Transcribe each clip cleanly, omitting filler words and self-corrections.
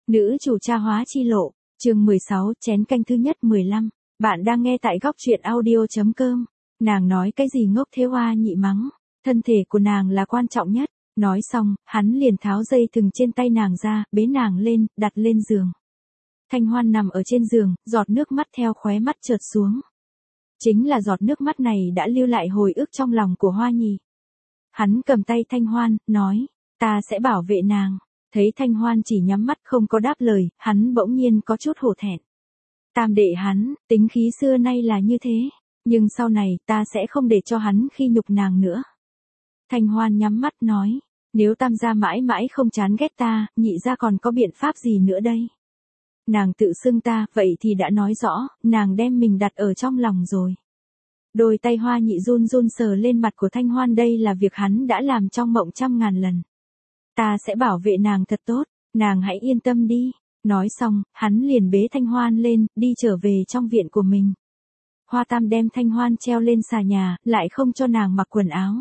Nữ chủ tra hóa chi lộ, chương 16, chén canh thứ nhất 15. Bạn đang nghe tại góc truyện audio.com. Nàng nói cái gì ngốc thế, Hoa Nhị mắng. Thân thể của nàng là quan trọng nhất. Nói xong, hắn liền tháo dây thừng trên tay nàng ra, bế nàng lên, đặt lên giường. Thanh Hoan nằm ở trên giường, giọt nước mắt theo khóe mắt trượt xuống. Chính là giọt nước mắt này đã lưu lại hồi ức trong lòng của Hoa Nhị. Hắn cầm tay Thanh Hoan, nói, ta sẽ bảo vệ nàng. Thấy Thanh Hoan chỉ nhắm mắt không có đáp lời, hắn bỗng nhiên có chút hổ thẹn. Tam đệ hắn, tính khí xưa nay là như thế, nhưng sau này ta sẽ không để cho hắn khi nhục nàng nữa. Thanh Hoan nhắm mắt nói, nếu Tam gia mãi mãi không chán ghét ta, Nhị gia còn có biện pháp gì nữa đây? Nàng tự xưng ta, vậy thì đã nói rõ, nàng đem mình đặt ở trong lòng rồi. Đôi tay Hoa Nhị run run sờ lên mặt của Thanh Hoan, đây là việc hắn đã làm trong mộng trăm ngàn lần. Ta sẽ bảo vệ nàng thật tốt, nàng hãy yên tâm đi. Nói xong, hắn liền bế Thanh Hoan lên, đi trở về trong viện của mình. Hoa Tam đem Thanh Hoan treo lên xà nhà, lại không cho nàng mặc quần áo.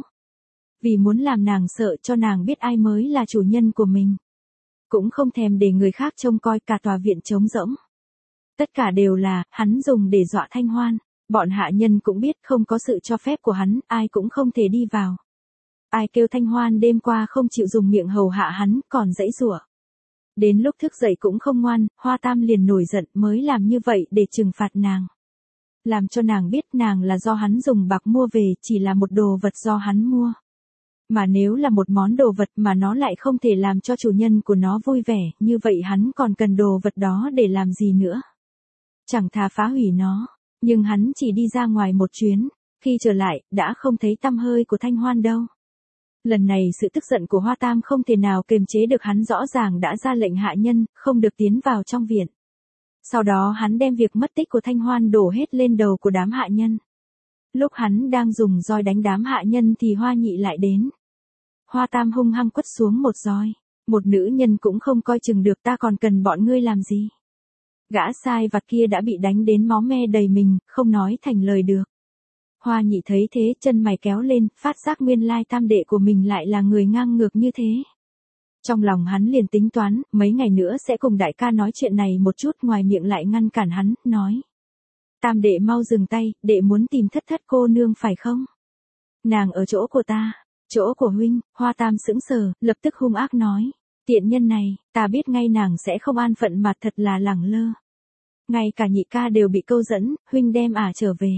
Vì muốn làm nàng sợ cho nàng biết ai mới là chủ nhân của mình. Cũng không thèm để người khác trông coi, cả tòa viện trống rỗng. Tất cả đều là, hắn dùng để dọa Thanh Hoan. Bọn hạ nhân cũng biết không có sự cho phép của hắn, ai cũng không thể đi vào. Ai kêu Thanh Hoan đêm qua không chịu dùng miệng hầu hạ hắn, còn giãy giụa. Đến lúc thức dậy cũng không ngoan, Hoa Tam liền nổi giận, mới làm như vậy để trừng phạt nàng. Làm cho nàng biết nàng là do hắn dùng bạc mua về, chỉ là một đồ vật do hắn mua. Mà nếu là một món đồ vật mà nó lại không thể làm cho chủ nhân của nó vui vẻ, như vậy hắn còn cần đồ vật đó để làm gì nữa? Chẳng thà phá hủy nó. Nhưng hắn chỉ đi ra ngoài một chuyến, khi trở lại, đã không thấy tăm hơi của Thanh Hoan đâu. Lần này sự tức giận của Hoa Tam không thể nào kiềm chế được, hắn rõ ràng đã ra lệnh hạ nhân, không được tiến vào trong viện. Sau đó hắn đem việc mất tích của Thanh Hoan đổ hết lên đầu của đám hạ nhân. Lúc hắn đang dùng roi đánh đám hạ nhân thì Hoa Nhị lại đến. Hoa Tam hung hăng quất xuống một roi. Một nữ nhân cũng không coi chừng được, ta còn cần bọn ngươi làm gì? Gã sai vặt kia đã bị đánh đến máu me đầy mình, không nói thành lời được. Hoa Nhị thấy thế, chân mày kéo lên, phát giác nguyên lai tam đệ của mình lại là người ngang ngược như thế. Trong lòng hắn liền tính toán, mấy ngày nữa sẽ cùng đại ca nói chuyện này một chút, ngoài miệng lại ngăn cản hắn, nói. Tam đệ mau dừng tay, đệ muốn tìm Thất Thất cô nương phải không? Nàng ở chỗ của ta, chỗ của huynh. Hoa Tam sững sờ, lập tức hung ác nói. Tiện nhân này, ta biết ngay nàng sẽ không an phận mà thật là lẳng lơ. Ngay cả nhị ca đều bị câu dẫn, huynh đem trở về.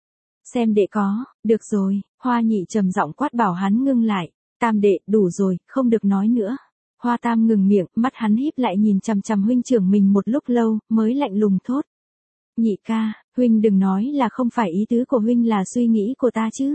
Xem đệ có, được rồi, Hoa Nhị trầm giọng quát bảo hắn ngưng lại. Tam đệ, đủ rồi, không được nói nữa. Hoa Tam ngừng miệng, mắt hắn híp lại nhìn chằm chằm huynh trưởng mình một lúc lâu, mới lạnh lùng thốt. Nhị ca, huynh đừng nói là không phải ý tứ của huynh là suy nghĩ của ta chứ.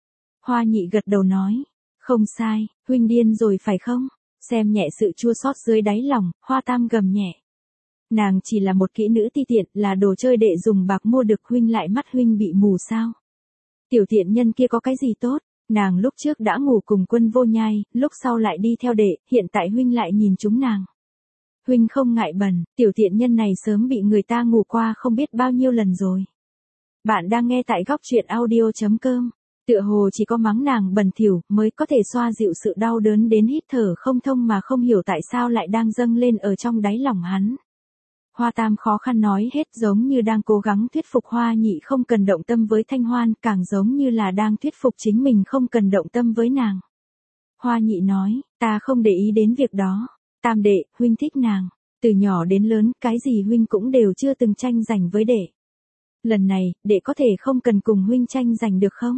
Hoa Nhị gật đầu nói. Không sai, huynh điên rồi phải không? Xem nhẹ sự chua xót dưới đáy lòng, Hoa Tam gầm nhẹ. Nàng chỉ là một kỹ nữ ti tiện, là đồ chơi đệ dùng bạc mua được, huynh lại mắt huynh bị mù sao? Tiểu tiện nhân kia có cái gì tốt? Nàng lúc trước đã ngủ cùng Quân Vô Nhai, lúc sau lại đi theo đệ, hiện tại huynh lại nhìn chúng nàng. Huynh không ngại bẩn, tiểu tiện nhân này sớm bị người ta ngủ qua không biết bao nhiêu lần rồi. Bạn đang nghe tại góc truyện audio.com. Tựa hồ chỉ có mắng nàng bẩn thỉu mới có thể xoa dịu sự đau đớn đến hít thở không thông mà không hiểu tại sao lại đang dâng lên ở trong đáy lòng hắn. Hoa Tam khó khăn nói hết, giống như đang cố gắng thuyết phục Hoa Nhị không cần động tâm với Thanh Hoan, càng giống như là đang thuyết phục chính mình không cần động tâm với nàng. Hoa Nhị nói, ta không để ý đến việc đó. Tam đệ, huynh thích nàng. Từ nhỏ đến lớn, cái gì huynh cũng đều chưa từng tranh giành với đệ. Lần này, đệ có thể không cần cùng huynh tranh giành được không?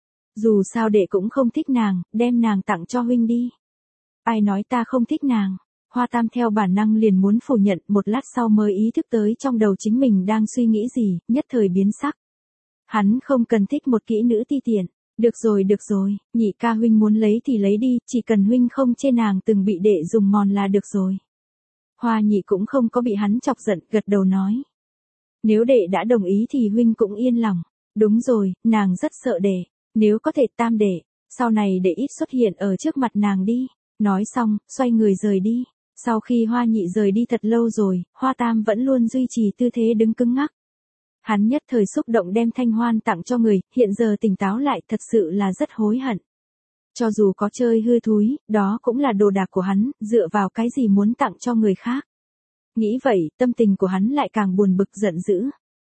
Dù sao đệ cũng không thích nàng, đem nàng tặng cho huynh đi. Ai nói ta không thích nàng? Hoa Tam theo bản năng liền muốn phủ nhận, một lát sau mới ý thức tới trong đầu chính mình đang suy nghĩ gì, nhất thời biến sắc. Hắn không cần thích một kỹ nữ ti tiện. Được rồi, nhị ca huynh muốn lấy thì lấy đi, chỉ cần huynh không chê nàng từng bị đệ dùng mòn là được rồi. Hoa Nhị cũng không có bị hắn chọc giận, gật đầu nói. Nếu đệ đã đồng ý thì huynh cũng yên lòng. Đúng rồi, nàng rất sợ đệ. Nếu có thể Tam đệ, sau này đệ ít xuất hiện ở trước mặt nàng đi. Nói xong, xoay người rời đi. Sau khi Hoa Nhị rời đi thật lâu rồi, Hoa Tam vẫn luôn duy trì tư thế đứng cứng ngắc. Hắn nhất thời xúc động đem Thanh Hoan tặng cho người, hiện giờ tỉnh táo lại thật sự là rất hối hận. Cho dù có chơi hư thúi, đó cũng là đồ đạc của hắn, dựa vào cái gì muốn tặng cho người khác. Nghĩ vậy, tâm tình của hắn lại càng buồn bực giận dữ.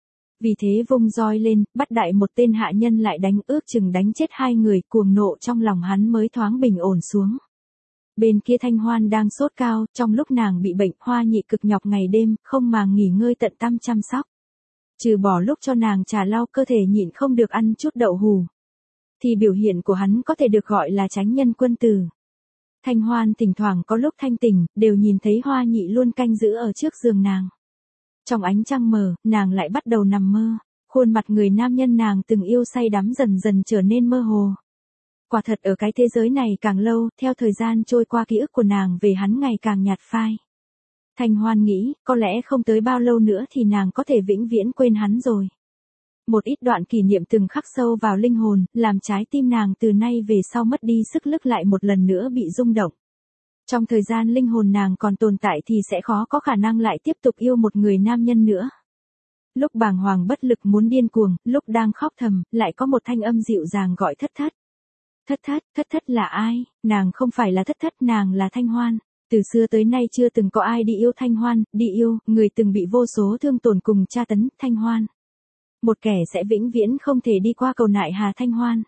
Vì thế vung roi lên, bắt đại một tên hạ nhân lại đánh, ước chừng đánh chết 2 người, cuồng nộ trong lòng hắn mới thoáng bình ổn xuống. Bên kia Thanh Hoan đang sốt cao, trong lúc nàng bị bệnh, Hoa Nhị cực nhọc ngày đêm, không màng nghỉ ngơi tận tâm chăm sóc. Trừ bỏ lúc cho nàng trà lau cơ thể nhịn không được ăn chút đậu hù, thì biểu hiện của hắn có thể được gọi là chánh nhân quân tử. Thanh Hoan thỉnh thoảng có lúc thanh tỉnh, đều nhìn thấy Hoa Nhị luôn canh giữ ở trước giường nàng. Trong ánh trăng mờ, nàng lại bắt đầu nằm mơ, khuôn mặt người nam nhân nàng từng yêu say đắm dần dần trở nên mơ hồ. Quả thật ở cái thế giới này càng lâu, theo thời gian trôi qua ký ức của nàng về hắn ngày càng nhạt phai. Thanh Hoan nghĩ, có lẽ không tới bao lâu nữa thì nàng có thể vĩnh viễn quên hắn rồi. Một ít đoạn kỷ niệm từng khắc sâu vào linh hồn, làm trái tim nàng từ nay về sau mất đi sức lực lại một lần nữa bị rung động. Trong thời gian linh hồn nàng còn tồn tại thì sẽ khó có khả năng lại tiếp tục yêu một người nam nhân nữa. Lúc bàng hoàng bất lực muốn điên cuồng, lúc đang khóc thầm, lại có một thanh âm dịu dàng gọi Thất Thất. Thất Thất là ai? Nàng không phải là Thất Thất, nàng là Thanh Hoan. Từ xưa tới nay chưa từng có ai đi yêu Thanh Hoan, đi yêu, người từng bị vô số thương tổn cùng tra tấn, Thanh Hoan. Một kẻ sẽ vĩnh viễn không thể đi qua cầu nại hà Thanh Hoan.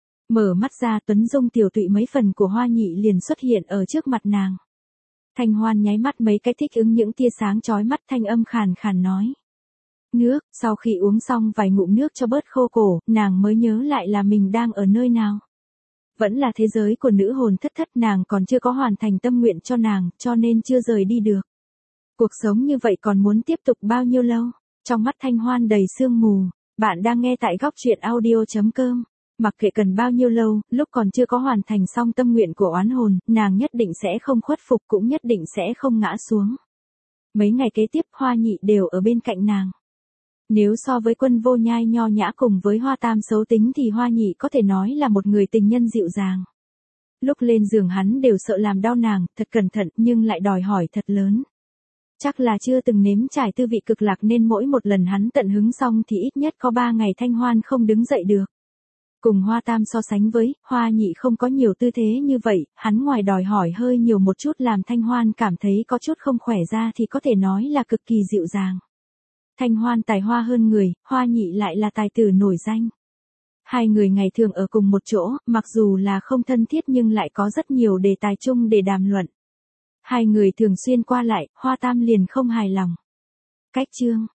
Mở mắt ra, tuấn dung tiểu tụy mấy phần của Hoa Nhị liền xuất hiện ở trước mặt nàng. Thanh Hoan nháy mắt mấy cái thích ứng những tia sáng chói mắt, thanh âm khàn khàn nói. Nước, sau khi uống xong vài ngụm nước cho bớt khô cổ, nàng mới nhớ lại là mình đang ở nơi nào. Vẫn là thế giới của nữ hồn Thất Thất, nàng còn chưa có hoàn thành tâm nguyện cho nàng, cho nên chưa rời đi được. Cuộc sống như vậy còn muốn tiếp tục bao nhiêu lâu? Trong mắt Thanh Hoan đầy sương mù. Bạn đang nghe tại góc truyện audio.com. Mặc kệ cần bao nhiêu lâu, lúc còn chưa có hoàn thành xong tâm nguyện của oán hồn, nàng nhất định sẽ không khuất phục, cũng nhất định sẽ không ngã xuống. Mấy ngày kế tiếp Hoa Nhị đều ở bên cạnh nàng. Nếu so với Quân Vô Nhai nho nhã cùng với Hoa Tam xấu tính thì Hoa Nhị có thể nói là một người tình nhân dịu dàng. Lúc lên giường hắn đều sợ làm đau nàng, thật cẩn thận nhưng lại đòi hỏi thật lớn. Chắc là chưa từng nếm trải tư vị cực lạc nên mỗi một lần hắn tận hứng xong thì ít nhất có 3 ngày Thanh Hoan không đứng dậy được. Cùng Hoa Tam so sánh với, Hoa Nhị không có nhiều tư thế như vậy, hắn ngoài đòi hỏi hơi nhiều một chút làm Thanh Hoan cảm thấy có chút không khỏe ra thì có thể nói là cực kỳ dịu dàng. Thanh Hoan tài hoa hơn người, Hoa Nhị lại là tài tử nổi danh. Hai người ngày thường ở cùng một chỗ, mặc dù là không thân thiết nhưng lại có rất nhiều đề tài chung để đàm luận. Hai người thường xuyên qua lại, Hoa Tam liền không hài lòng. Cách chương,